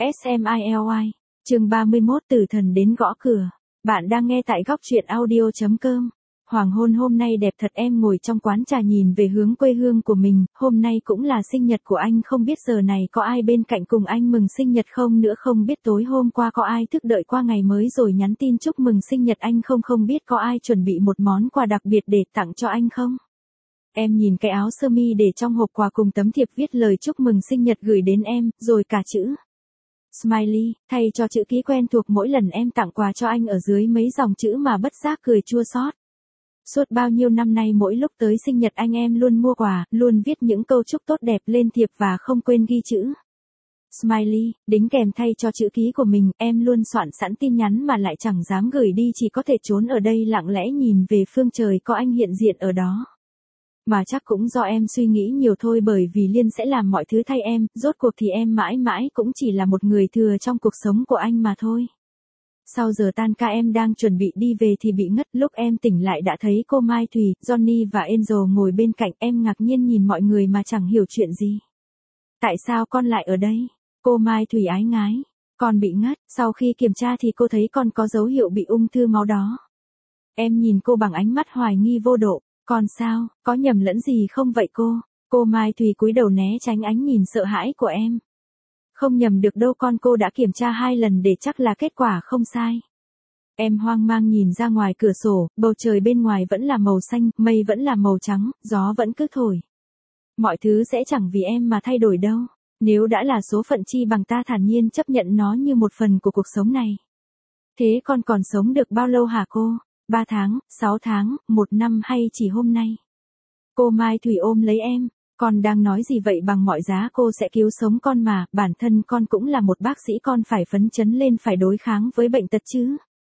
SMILY, chương 31 Tử thần đến gõ cửa. Bạn đang nghe tại góc truyện audio.com. Hoàng hôn hôm nay đẹp thật, em ngồi trong quán trà nhìn về hướng quê hương của mình, hôm nay cũng là sinh nhật của anh, không biết giờ này có ai bên cạnh cùng anh mừng sinh nhật không nữa, không biết tối hôm qua có ai thức đợi qua ngày mới rồi nhắn tin chúc mừng sinh nhật anh không, không biết có ai chuẩn bị một món quà đặc biệt để tặng cho anh không. Em nhìn cái áo sơ mi để trong hộp quà cùng tấm thiệp viết lời chúc mừng sinh nhật gửi đến em, rồi cả chữ Smiley, thay cho chữ ký quen thuộc mỗi lần em tặng quà cho anh ở dưới mấy dòng chữ mà bất giác cười chua xót. Suốt bao nhiêu năm nay mỗi lúc tới sinh nhật anh em luôn mua quà, luôn viết những câu chúc tốt đẹp lên thiệp và không quên ghi chữ Smiley, đính kèm thay cho chữ ký của mình, em luôn soạn sẵn tin nhắn mà lại chẳng dám gửi đi, chỉ có thể trốn ở đây lặng lẽ nhìn về phương trời có anh hiện diện ở đó. Mà chắc cũng do em suy nghĩ nhiều thôi, bởi vì Liên sẽ làm mọi thứ thay em, rốt cuộc thì em mãi mãi cũng chỉ là một người thừa trong cuộc sống của anh mà thôi. Sau giờ tan ca em đang chuẩn bị đi về thì bị ngất, lúc em tỉnh lại đã thấy cô Mai Thùy, Johnny và Angel ngồi bên cạnh, em ngạc nhiên nhìn mọi người mà chẳng hiểu chuyện gì. Tại sao con lại ở đây? Cô Mai Thùy ái ngái. Con bị ngất, sau khi kiểm tra thì cô thấy con có dấu hiệu bị ung thư máu đó. Em nhìn cô bằng ánh mắt hoài nghi vô độ. Con sao, có nhầm lẫn gì không vậy cô? Cô Mai Thùy cúi đầu né tránh ánh nhìn sợ hãi của em. Không nhầm được đâu con, cô đã kiểm tra 2 lần để chắc là kết quả không sai. Em hoang mang nhìn ra ngoài cửa sổ, bầu trời bên ngoài vẫn là màu xanh, mây vẫn là màu trắng, gió vẫn cứ thổi. Mọi thứ sẽ chẳng vì em mà thay đổi đâu. Nếu đã là số phận chi bằng ta thản nhiên chấp nhận nó như một phần của cuộc sống này. Thế con còn sống được bao lâu hả cô? 3 tháng, 6 tháng, 1 năm hay chỉ hôm nay? Cô Mai Thùy ôm lấy em, con đang nói gì vậy, bằng mọi giá cô sẽ cứu sống con mà, bản thân con cũng là một bác sĩ, con phải phấn chấn lên, phải đối kháng với bệnh tật chứ.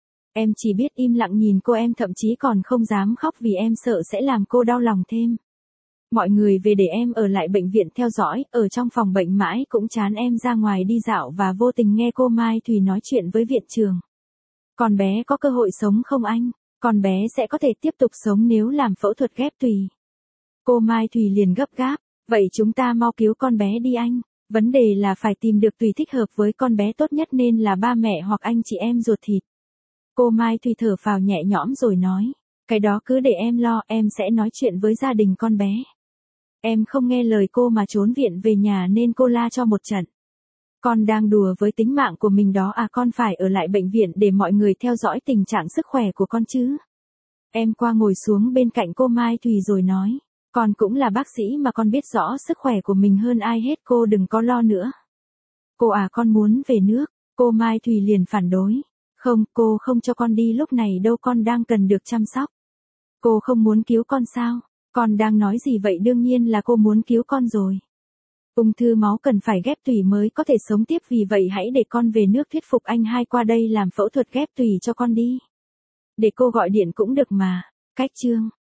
Em chỉ biết im lặng nhìn cô, em thậm chí còn không dám khóc vì em sợ sẽ làm cô đau lòng thêm. Mọi người về để em ở lại bệnh viện theo dõi, ở trong phòng bệnh mãi cũng chán, em ra ngoài đi dạo và vô tình nghe cô Mai Thùy nói chuyện với viện trưởng. Con bé có cơ hội sống không anh? Con bé sẽ có thể tiếp tục sống nếu làm phẫu thuật ghép tùy. Cô Mai Thùy liền gấp gáp, vậy chúng ta mau cứu con bé đi anh. Vấn đề là phải tìm được tùy thích hợp với con bé, tốt nhất nên là ba mẹ hoặc anh chị em ruột thịt. Cô Mai Thùy thở phào nhẹ nhõm rồi nói, cái đó cứ để em lo, em sẽ nói chuyện với gia đình con bé. Em không nghe lời cô mà trốn viện về nhà nên cô la cho một trận. Con đang đùa với tính mạng của mình đó à, con phải ở lại bệnh viện để mọi người theo dõi tình trạng sức khỏe của con chứ. Em qua ngồi xuống bên cạnh cô Mai Thùy rồi nói, con cũng là bác sĩ mà con biết rõ sức khỏe của mình hơn ai hết, cô đừng có lo nữa. Cô à, con muốn về nước. Cô Mai Thùy liền phản đối, không, cô không cho con đi lúc này đâu, con đang cần được chăm sóc. Cô không muốn cứu con sao? Con đang nói gì vậy, đương nhiên là cô muốn cứu con rồi. Ung thư máu cần phải ghép tùy mới có thể sống tiếp, vì vậy hãy để con về nước thuyết phục anh hai qua đây làm phẫu thuật ghép tùy cho con đi. Để cô gọi điện cũng được mà. Cách chương